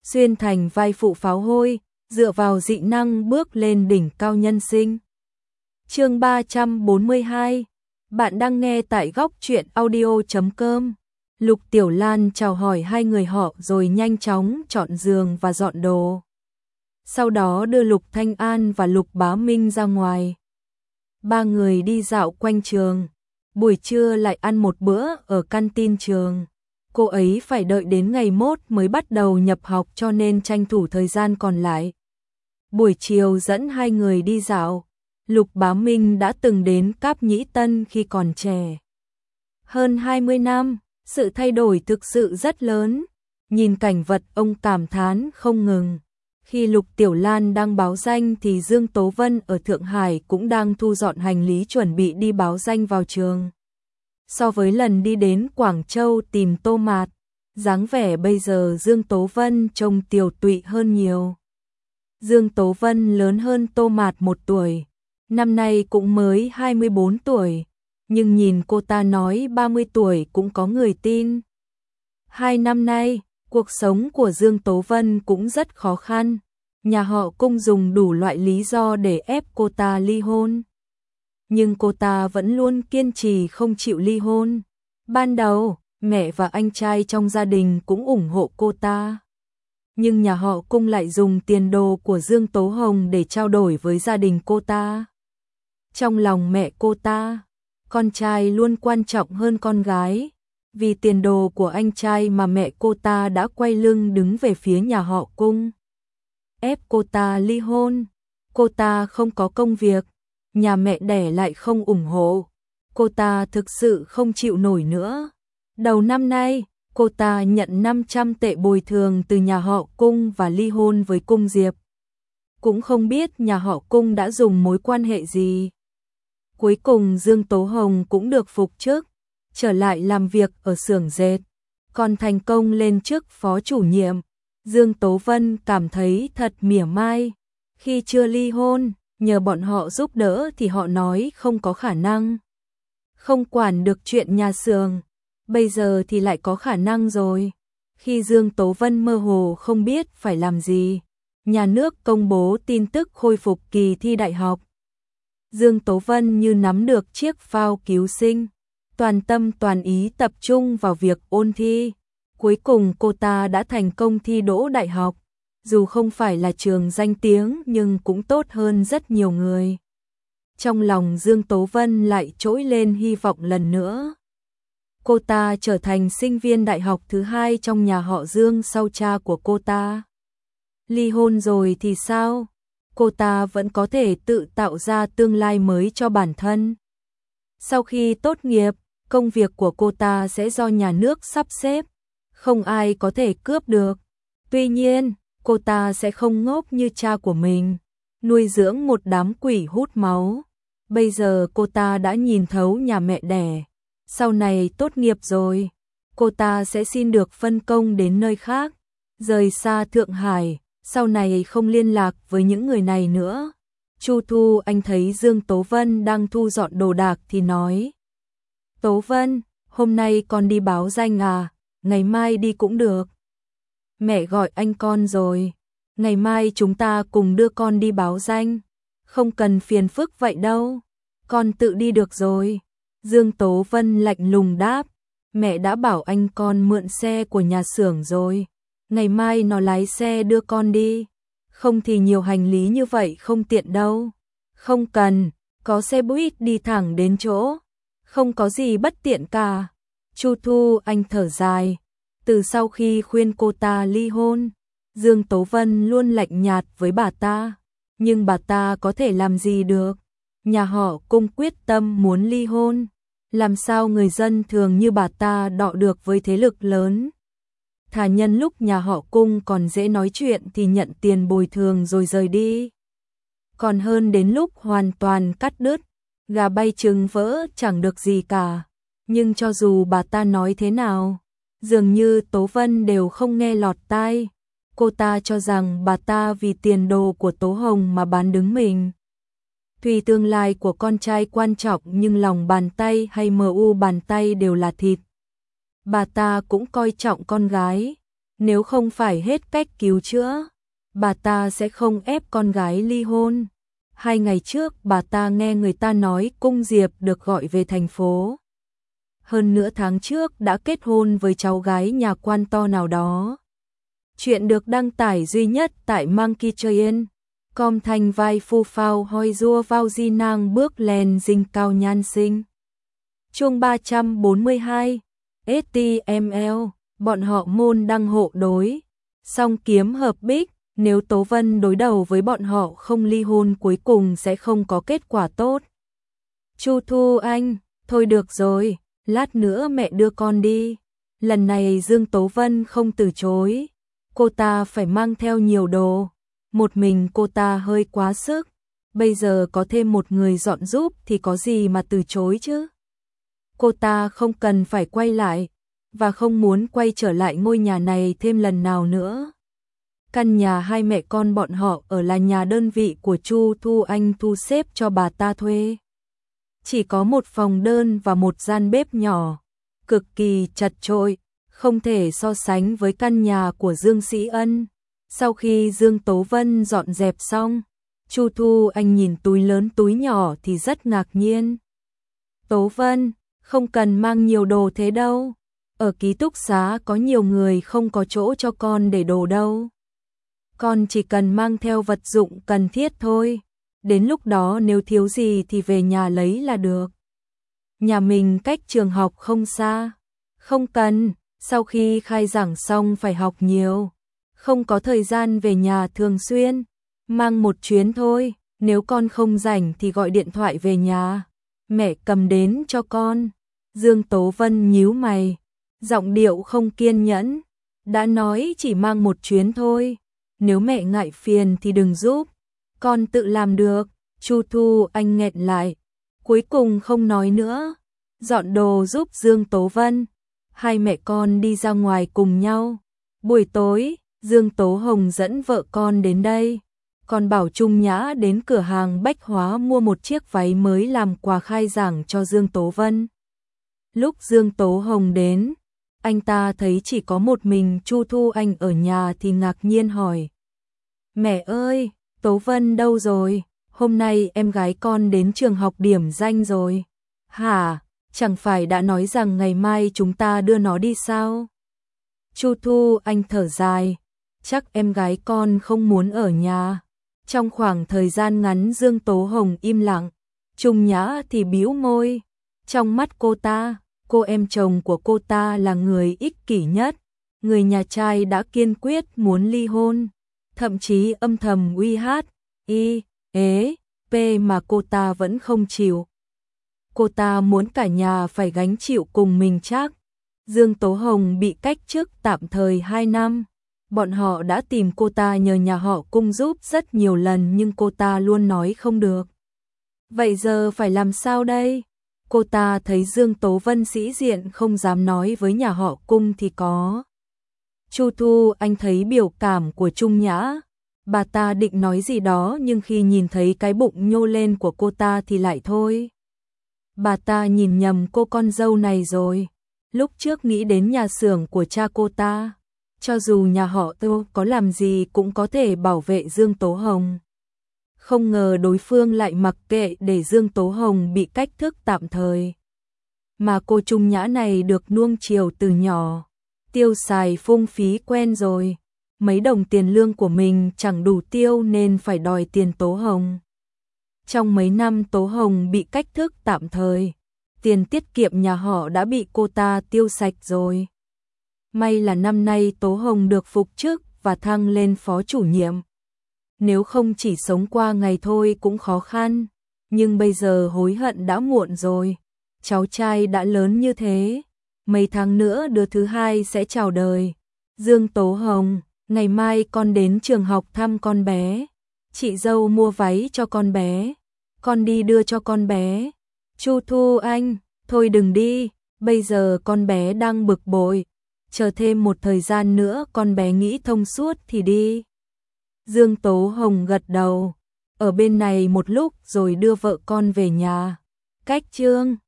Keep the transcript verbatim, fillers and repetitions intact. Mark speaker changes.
Speaker 1: xuyên thành vai phụ pháo hôi, dựa vào dị năng bước lên đỉnh cao nhân sinh. Chương ba trăm bốn mươi hai. Bạn đang nghe tại góc truyện audio chấm com. Lục Tiểu Lan chào hỏi hai người họ rồi nhanh chóng chọn giường và dọn đồ. Sau đó đưa Lục Thanh An và Lục Bá Minh ra ngoài. Ba người đi dạo quanh trường, buổi trưa lại ăn một bữa ở canteen trường. Cô ấy phải đợi đến ngày mốt mới bắt đầu nhập học cho nên tranh thủ thời gian còn lại. Buổi chiều dẫn hai người đi dạo. Lục Bá Minh đã từng đến Cáp Nhĩ Tân khi còn trẻ. Hơn hai mươi năm, sự thay đổi thực sự rất lớn. Nhìn cảnh vật ông cảm thán không ngừng. Khi Lục Tiểu Lan đang báo danh thì Dương Tố Vân ở Thượng Hải cũng đang thu dọn hành lý chuẩn bị đi báo danh vào trường. So với lần đi đến Quảng Châu tìm Tô Mạt, dáng vẻ bây giờ Dương Tố Vân trông tiều tụy hơn nhiều. Dương Tố Vân lớn hơn Tô Mạt một tuổi, năm nay cũng mới hai mươi bốn tuổi, nhưng nhìn cô ta nói ba mươi tuổi cũng có người tin. Hai năm nay, cuộc sống của Dương Tố Vân cũng rất khó khăn, nhà họ Cung dùng đủ loại lý do để ép cô ta ly hôn. Nhưng cô ta vẫn luôn kiên trì không chịu ly hôn. Ban đầu, mẹ và anh trai trong gia đình cũng ủng hộ cô ta. Nhưng nhà họ Cung lại dùng tiền đồ của Dương Tố Hồng để trao đổi với gia đình cô ta. Trong lòng mẹ cô ta, con trai luôn quan trọng hơn con gái. Vì tiền đồ của anh trai mà mẹ cô ta đã quay lưng đứng về phía nhà họ Cung. Ép cô ta ly hôn. Cô ta không có công việc. Nhà mẹ đẻ lại không ủng hộ. Cô ta thực sự không chịu nổi nữa. Đầu năm nay, cô ta nhận năm trăm tệ bồi thường từ nhà họ Cung và ly hôn với Cung Diệp. Cũng không biết nhà họ Cung đã dùng mối quan hệ gì. Cuối cùng Dương Tố Hồng cũng được phục chức, trở lại làm việc ở xưởng dệt, còn thành công lên chức phó chủ nhiệm. Dương Tố Vân cảm thấy thật mỉa mai. Khi chưa ly hôn, nhờ bọn họ giúp đỡ thì họ nói không có khả năng, không quản được chuyện nhà xưởng. Bây giờ thì lại có khả năng rồi. Khi Dương Tố Vân mơ hồ không biết phải làm gì, nhà nước công bố tin tức khôi phục kỳ thi đại học. Dương Tố Vân như nắm được chiếc phao cứu sinh, toàn tâm toàn ý tập trung vào việc ôn thi. Cuối cùng cô ta đã thành công thi đỗ đại học. Dù không phải là trường danh tiếng nhưng cũng tốt hơn rất nhiều người. Trong lòng Dương Tố Vân lại trỗi lên hy vọng lần nữa. Cô ta trở thành sinh viên đại học thứ hai trong nhà họ Dương sau cha của cô ta. Ly hôn rồi thì sao? Cô ta vẫn có thể tự tạo ra tương lai mới cho bản thân. Sau khi tốt nghiệp, công việc của cô ta sẽ do nhà nước sắp xếp, không ai có thể cướp được. Tuy nhiên, cô ta sẽ không ngốc như cha của mình, nuôi dưỡng một đám quỷ hút máu. Bây giờ cô ta đã nhìn thấu nhà mẹ đẻ. Sau này tốt nghiệp rồi, cô ta sẽ xin được phân công đến nơi khác, rời xa Thượng Hải, sau này không liên lạc với những người này nữa. Chu Thu Anh thấy Dương Tố Vân đang thu dọn đồ đạc thì nói: Tố Vân, hôm nay con đi báo danh à, ngày mai đi cũng được. Mẹ gọi anh con rồi, ngày mai chúng ta cùng đưa con đi báo danh, không cần phiền phức vậy đâu, con tự đi được rồi. Dương Tố Vân lạnh lùng đáp: Mẹ đã bảo anh con mượn xe của nhà xưởng rồi, ngày mai nó lái xe đưa con đi, không thì nhiều hành lý như vậy không tiện đâu. Không cần, có xe buýt đi thẳng đến chỗ, không có gì bất tiện cả. Chu Thu Anh thở dài. Từ sau khi khuyên cô ta ly hôn, Dương Tố Vân luôn lạnh nhạt với bà ta, nhưng bà ta có thể làm gì được. Nhà họ Cung quyết tâm muốn ly hôn, làm sao người dân thường như bà ta đọ được với thế lực lớn. Thà nhân lúc nhà họ Cung còn dễ nói chuyện thì nhận tiền bồi thường rồi rời đi, còn hơn đến lúc hoàn toàn cắt đứt, gà bay trứng vỡ chẳng được gì cả. Nhưng cho dù bà ta nói thế nào, dường như Tố Vân đều không nghe lọt tai. Cô ta cho rằng bà ta vì tiền đồ của Tố Hồng mà bán đứng mình. Tuy tương lai của con trai quan trọng nhưng lòng bàn tay hay mờ u bàn tay đều là thịt. Bà ta cũng coi trọng con gái. Nếu không phải hết cách cứu chữa, bà ta sẽ không ép con gái ly hôn. Hai ngày trước bà ta nghe người ta nói Cung Diệp được gọi về thành phố. Hơn nửa tháng trước đã kết hôn với cháu gái nhà quan to nào đó. Chuyện được đăng tải duy nhất tại Monkey Train. Com thành vai phu phao hoi rua vào di nang bước lên dinh cao nhan sinh. Chương ba trăm bốn mươi hai, ét tê em lờ, bọn họ môn đăng hộ đối. Song kiếm hợp bích, nếu Tố Vân đối đầu với bọn họ không ly hôn cuối cùng sẽ không có kết quả tốt. Chu Thu Anh, thôi được rồi, lát nữa mẹ đưa con đi. Lần này Dương Tố Vân không từ chối. Cô ta phải mang theo nhiều đồ. Một mình cô ta hơi quá sức. Bây giờ có thêm một người dọn giúp thì có gì mà từ chối chứ. Cô ta không cần phải quay lại, và không muốn quay trở lại ngôi nhà này thêm lần nào nữa. Căn nhà hai mẹ con bọn họ ở là nhà đơn vị của Chu Thu Anh thu xếp cho bà ta thuê. Chỉ có một phòng đơn và một gian bếp nhỏ, cực kỳ chật chội, không thể so sánh với căn nhà của Dương Sĩ Ân. Sau khi Dương Tố Vân dọn dẹp xong, Chu Thu Anh nhìn túi lớn túi nhỏ thì rất ngạc nhiên. Tố Vân, không cần mang nhiều đồ thế đâu. Ở ký túc xá có nhiều người không có chỗ cho con để đồ đâu. Con chỉ cần mang theo vật dụng cần thiết thôi. Đến lúc đó nếu thiếu gì thì về nhà lấy là được. Nhà mình cách trường học không xa. Không cần, sau khi khai giảng xong phải học nhiều. Không có thời gian về nhà thường xuyên. Mang một chuyến thôi, nếu con không rảnh thì gọi điện thoại về nhà. Mẹ cầm đến cho con. Dương Tố Vân nhíu mày, giọng điệu không kiên nhẫn. Đã nói chỉ mang một chuyến thôi. Nếu mẹ ngại phiền thì đừng giúp. Con tự làm được. Chu Thu Anh nghẹn lại. Cuối cùng không nói nữa. Dọn đồ giúp Dương Tố Vân. Hai mẹ con đi ra ngoài cùng nhau. Buổi tối, Dương Tố Hồng dẫn vợ con đến đây. Còn bảo Trung Nhã đến cửa hàng bách hóa mua một chiếc váy mới làm quà khai giảng cho Dương Tố Vân. Lúc Dương Tố Hồng đến, anh ta thấy chỉ có một mình Chu Thu Anh ở nhà thì ngạc nhiên hỏi. Mẹ ơi, Tố Vân đâu rồi? Hôm nay em gái con đến trường học điểm danh rồi. Hả? Chẳng phải đã nói rằng ngày mai chúng ta đưa nó đi sao? Chu Thu Anh thở dài. Chắc em gái con không muốn ở nhà. Trong khoảng thời gian ngắn Dương Tố Hồng im lặng. Trung Nhã thì bĩu môi. Trong mắt cô ta, cô em chồng của cô ta là người ích kỷ nhất. Người nhà trai đã kiên quyết muốn ly hôn. Thậm chí âm thầm uy hát, y, ế, p mà cô ta vẫn không chịu. Cô ta muốn cả nhà phải gánh chịu cùng mình chắc. Dương Tố Hồng bị cách chức tạm thời hai năm. Bọn họ đã tìm cô ta nhờ nhà họ Cung giúp rất nhiều lần nhưng cô ta luôn nói không được. Vậy giờ phải làm sao đây? Cô ta thấy Dương Tố Vân sĩ diện không dám nói với nhà họ Cung thì có. Chu Thu Anh thấy biểu cảm của Trung Nhã. Bà ta định nói gì đó nhưng khi nhìn thấy cái bụng nhô lên của cô ta thì lại thôi. Bà ta nhìn nhầm cô con dâu này rồi. Lúc trước nghĩ đến nhà xưởng của cha cô ta. Cho dù nhà họ Tô có làm gì cũng có thể bảo vệ Dương Tố Hồng. Không ngờ đối phương lại mặc kệ để Dương Tố Hồng bị cách thức tạm thời. Mà cô Trung Nhã này được nuông chiều từ nhỏ. Tiêu xài phung phí quen rồi. Mấy đồng tiền lương của mình chẳng đủ tiêu nên phải đòi tiền Tố Hồng. Trong mấy năm Tố Hồng bị cách thức tạm thời, tiền tiết kiệm nhà họ đã bị cô ta tiêu sạch rồi. May là năm nay Tố Hồng được phục chức và thăng lên phó chủ nhiệm. Nếu không chỉ sống qua ngày thôi cũng khó khăn, nhưng bây giờ hối hận đã muộn rồi. Cháu trai đã lớn như thế, mấy tháng nữa đứa thứ hai sẽ chào đời. Dương Tố Hồng, ngày mai con đến trường học thăm con bé. Chị dâu mua váy cho con bé. Con đi đưa cho con bé. Chu Thu Anh, thôi đừng đi, bây giờ con bé đang bực bội. Chờ thêm một thời gian nữa con bé nghĩ thông suốt thì đi. Dương Tố Hồng gật đầu. Ở bên này một lúc rồi đưa vợ con về nhà. Cách chương